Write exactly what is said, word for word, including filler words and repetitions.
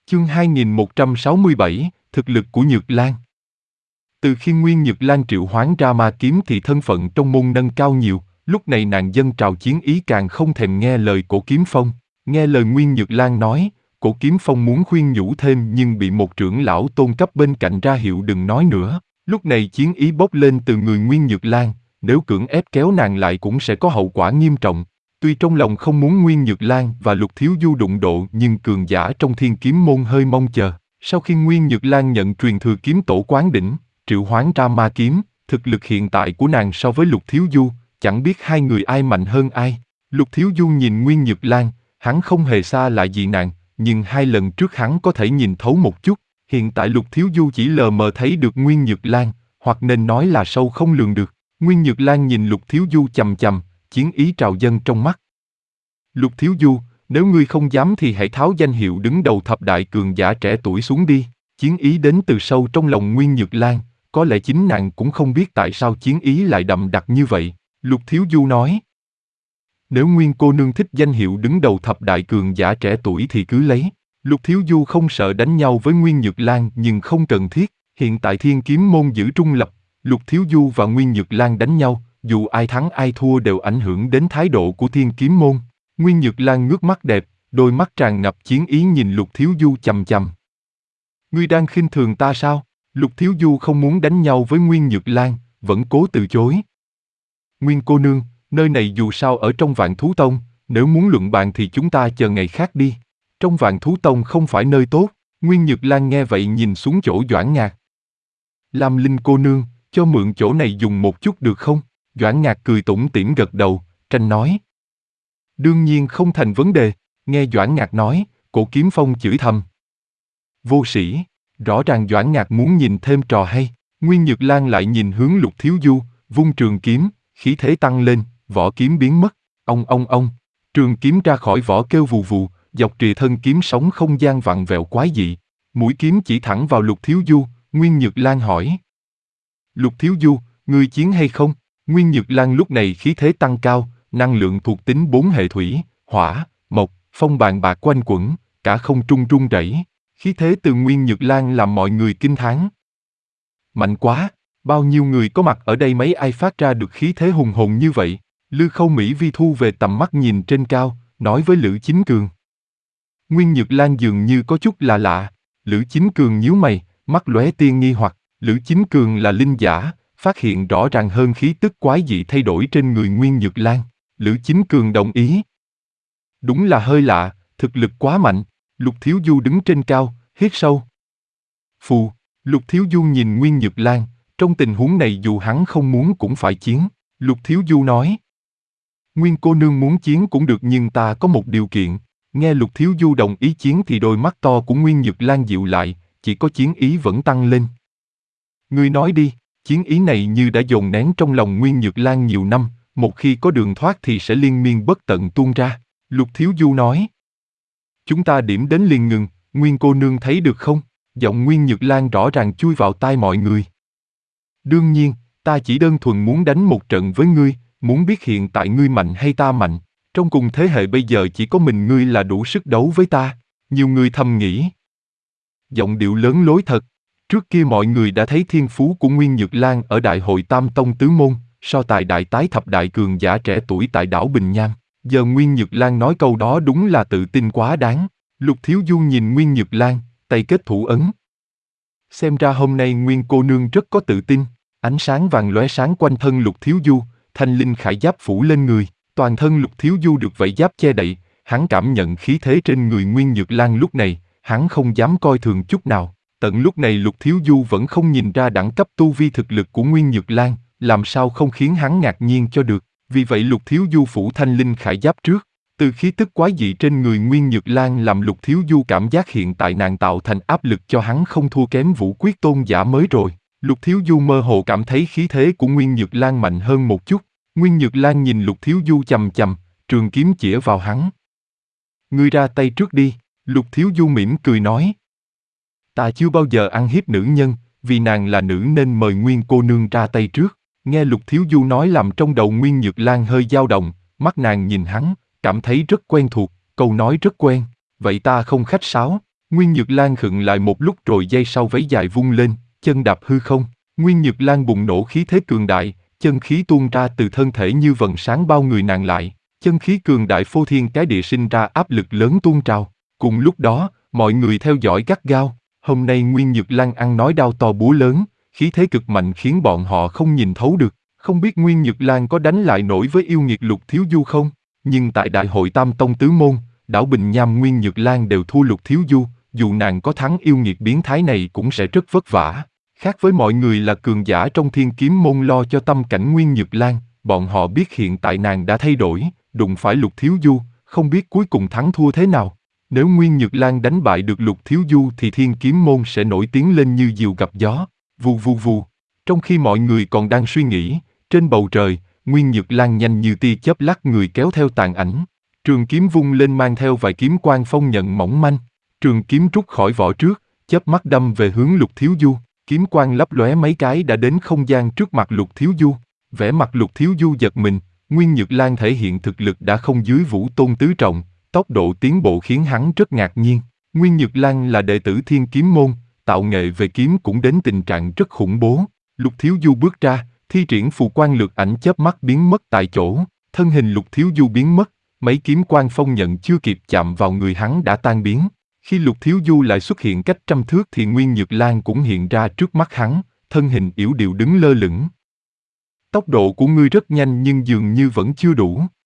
Chương hai nghìn một trăm sáu mươi bảy, thực lực của Nhược Lan. Từ khi Nguyên Nhược Lan triệu hoán ra ma kiếm thì thân phận trong môn nâng cao nhiều, lúc này nàng dâng trào chiến ý càng không thèm nghe lời Cổ Kiếm Phong. Nghe lời Nguyên Nhược Lan nói, Cổ Kiếm Phong muốn khuyên nhủ thêm nhưng bị một trưởng lão tôn cấp bên cạnh ra hiệu đừng nói nữa. Lúc này chiến ý bốc lên từ người Nguyên Nhược Lan, nếu cưỡng ép kéo nàng lại cũng sẽ có hậu quả nghiêm trọng. Tuy trong lòng không muốn Nguyên Nhược Lan và Lục Thiếu Du đụng độ nhưng cường giả trong Thiên Kiếm môn hơi mong chờ. Sau khi Nguyên Nhược Lan nhận truyền thừa kiếm tổ quán đỉnh, triệu hoán ra ma kiếm, thực lực hiện tại của nàng so với Lục Thiếu Du, chẳng biết hai người ai mạnh hơn ai. Lục Thiếu Du nhìn Nguyên Nhược Lan, hắn không hề xa lạ gì nàng, nhưng hai lần trước hắn có thể nhìn thấu một chút. Hiện tại Lục Thiếu Du chỉ lờ mờ thấy được Nguyên Nhược Lan, hoặc nên nói là sâu không lường được. Nguyên Nhược Lan nhìn Lục Thiếu Du chằm chằm, chiến ý trào dâng trong mắt. Lục Thiếu Du, nếu ngươi không dám thì hãy tháo danh hiệu đứng đầu thập đại cường giả trẻ tuổi xuống đi. Chiến ý đến từ sâu trong lòng Nguyên Nhược Lan, có lẽ chính nàng cũng không biết tại sao chiến ý lại đậm đặc như vậy. Lục Thiếu Du nói. Nếu Nguyên cô nương thích danh hiệu đứng đầu thập đại cường giả trẻ tuổi thì cứ lấy. Lục Thiếu Du không sợ đánh nhau với Nguyên Nhược Lan nhưng không cần thiết. Hiện tại Thiên Kiếm môn giữ trung lập, Lục Thiếu Du và Nguyên Nhược Lan đánh nhau, dù ai thắng ai thua đều ảnh hưởng đến thái độ của Thiên Kiếm môn. Nguyên Nhược Lan ngước mắt đẹp, đôi mắt tràn ngập chiến ý nhìn Lục Thiếu Du chằm chằm. Ngươi đang khinh thường ta sao? Lục Thiếu Du không muốn đánh nhau với Nguyên Nhược Lan, vẫn cố từ chối. Nguyên cô nương, nơi này dù sao ở trong Vạn Thú Tông, nếu muốn luận bàn thì chúng ta chờ ngày khác đi. Trong Vạn Thú Tông không phải nơi tốt. Nguyên Nhược Lan nghe vậy nhìn xuống chỗ Doãn Ngạc. Lam Linh cô nương, cho mượn chỗ này dùng một chút được không? Doãn Ngạc cười tủm tỉm gật đầu, tranh nói. Đương nhiên không thành vấn đề. Nghe Doãn Ngạc nói, Cổ Kiếm Phong chửi thầm. Vô sĩ, rõ ràng Doãn Ngạc muốn nhìn thêm trò hay. Nguyên Nhược Lan lại nhìn hướng Lục Thiếu Du, vung trường kiếm, khí thế tăng lên, vỏ kiếm biến mất. Ông ông ông, trường kiếm ra khỏi vỏ kêu vù vù, dọc trìa thân kiếm sóng không gian vặn vẹo quái dị. Mũi kiếm chỉ thẳng vào Lục Thiếu Du. Nguyên Nhược Lan hỏi. Lục Thiếu Du, ngươi chiến hay không? Nguyên Nhược Lan lúc này khí thế tăng cao, năng lượng thuộc tính bốn hệ thủy, hỏa, mộc, phong bàn bạc quanh quẩn, cả không trung rung rẩy. Khí thế từ Nguyên Nhược Lan làm mọi người kinh thán. Mạnh quá, bao nhiêu người có mặt ở đây mấy ai phát ra được khí thế hùng hồn như vậy? Lư Khâu Mỹ Vi thu về tầm mắt nhìn trên cao, nói với Lữ Chính Cường. Nguyên Nhược Lan dường như có chút lạ lạ. Lữ Chính Cường nhíu mày, mắt lóe tia nghi hoặc. Lữ Chính Cường là linh giả, phát hiện rõ ràng hơn khí tức quái dị thay đổi trên người Nguyên Nhược Lan. Lữ Chính Cường đồng ý. Đúng là hơi lạ, thực lực quá mạnh. Lục Thiếu Du đứng trên cao, hít sâu. Phù, Lục Thiếu Du nhìn Nguyên Nhược Lan, trong tình huống này dù hắn không muốn cũng phải chiến. Lục Thiếu Du nói. Nguyên cô nương muốn chiến cũng được nhưng ta có một điều kiện. Nghe Lục Thiếu Du đồng ý chiến thì đôi mắt to của Nguyên Nhược Lan dịu lại, chỉ có chiến ý vẫn tăng lên. Ngươi nói đi, chiến ý này như đã dồn nén trong lòng Nguyên Nhược Lan nhiều năm, một khi có đường thoát thì sẽ liên miên bất tận tuôn ra. Lục Thiếu Du nói. Chúng ta điểm đến liền ngừng, Nguyên cô nương thấy được không? Giọng Nguyên Nhược Lan rõ ràng chui vào tai mọi người. Đương nhiên, ta chỉ đơn thuần muốn đánh một trận với ngươi, muốn biết hiện tại ngươi mạnh hay ta mạnh. Trong cùng thế hệ bây giờ chỉ có mình ngươi là đủ sức đấu với ta. Nhiều người thầm nghĩ. Giọng điệu lớn lối thật. Trước kia mọi người đã thấy thiên phú của Nguyên Nhược Lan ở Đại hội Tam Tông Tứ Môn, so tài đại tái thập đại cường giả trẻ tuổi tại đảo Bình Nham. Giờ Nguyên Nhược Lan nói câu đó đúng là tự tin quá đáng. Lục Thiếu Du nhìn Nguyên Nhược Lan, tay kết thủ ấn. Xem ra hôm nay Nguyên cô nương rất có tự tin. Ánh sáng vàng lóe sáng quanh thân Lục Thiếu Du, thanh linh khải giáp phủ lên người. Toàn thân Lục Thiếu Du được vảy giáp che đậy, hắn cảm nhận khí thế trên người Nguyên Nhược Lan lúc này, hắn không dám coi thường chút nào. Tận lúc này Lục Thiếu Du vẫn không nhìn ra đẳng cấp tu vi thực lực của Nguyên Nhược Lan, làm sao không khiến hắn ngạc nhiên cho được. Vì vậy Lục Thiếu Du phủ thanh linh khải giáp trước. Từ khí tức quái dị trên người Nguyên Nhược Lan làm Lục Thiếu Du cảm giác hiện tại nàng tạo thành áp lực cho hắn không thua kém Vũ Quyết tôn giả mới rồi. Lục Thiếu Du mơ hồ cảm thấy khí thế của Nguyên Nhược Lan mạnh hơn một chút. Nguyên Nhược Lan nhìn Lục Thiếu Du chằm chằm, trường kiếm chĩa vào hắn. Ngươi ra tay trước đi, Lục Thiếu Du mỉm cười nói. Ta chưa bao giờ ăn hiếp nữ nhân, vì nàng là nữ nên mời Nguyên cô nương ra tay trước. Nghe Lục Thiếu Du nói làm trong đầu Nguyên Nhược Lan hơi dao động, mắt nàng nhìn hắn, cảm thấy rất quen thuộc, câu nói rất quen. Vậy ta không khách sáo. Nguyên Nhược Lan khựng lại một lúc rồi giây sau váy dài vung lên, chân đạp hư không. Nguyên Nhược Lan bùng nổ khí thế cường đại, chân khí tuôn ra từ thân thể như vầng sáng bao người nàng lại. Chân khí cường đại phô thiên cái địa sinh ra áp lực lớn tuôn trào. Cùng lúc đó, mọi người theo dõi gắt gao. Hôm nay Nguyên Nhược Lan ăn nói đao to búa lớn, khí thế cực mạnh khiến bọn họ không nhìn thấu được. Không biết Nguyên Nhược Lan có đánh lại nổi với yêu nghiệt Lục Thiếu Du không? Nhưng tại đại hội Tam Tông Tứ Môn, Đảo Bình Nham Nguyên Nhược Lan đều thua Lục Thiếu Du, dù nàng có thắng yêu nghiệt biến thái này cũng sẽ rất vất vả. Khác với mọi người là cường giả trong Thiên Kiếm Môn lo cho tâm cảnh Nguyên Nhược Lan, bọn họ biết hiện tại nàng đã thay đổi, đụng phải Lục Thiếu Du, không biết cuối cùng thắng thua thế nào. Nếu Nguyên Nhược Lan đánh bại được Lục Thiếu Du thì Thiên Kiếm Môn sẽ nổi tiếng lên như diều gặp gió, vù vù vù. Trong khi mọi người còn đang suy nghĩ, trên bầu trời, Nguyên Nhược Lan nhanh như tia chớp lắc người kéo theo tàn ảnh. Trường kiếm vung lên mang theo vài kiếm quang phong nhận mỏng manh. Trường kiếm rút khỏi vỏ trước, chớp mắt đâm về hướng Lục Thiếu Du. Kiếm quang lấp lóe mấy cái đã đến không gian trước mặt Lục Thiếu Du. Vẻ mặt Lục Thiếu Du giật mình, Nguyên Nhược Lan thể hiện thực lực đã không dưới Vũ Tôn tứ trọng, tốc độ tiến bộ khiến hắn rất ngạc nhiên. Nguyên Nhược Lan là đệ tử Thiên Kiếm Môn, tạo nghệ về kiếm cũng đến tình trạng rất khủng bố. Lục Thiếu Du bước ra, thi triển phù quang lược ảnh chớp mắt biến mất tại chỗ, thân hình Lục Thiếu Du biến mất, mấy kiếm quang phong nhận chưa kịp chạm vào người hắn đã tan biến. Khi Lục Thiếu Du lại xuất hiện cách trăm thước thì Nguyên Nhược Lan cũng hiện ra trước mắt hắn, thân hình yểu điệu đứng lơ lửng. Tốc độ của ngươi rất nhanh nhưng dường như vẫn chưa đủ.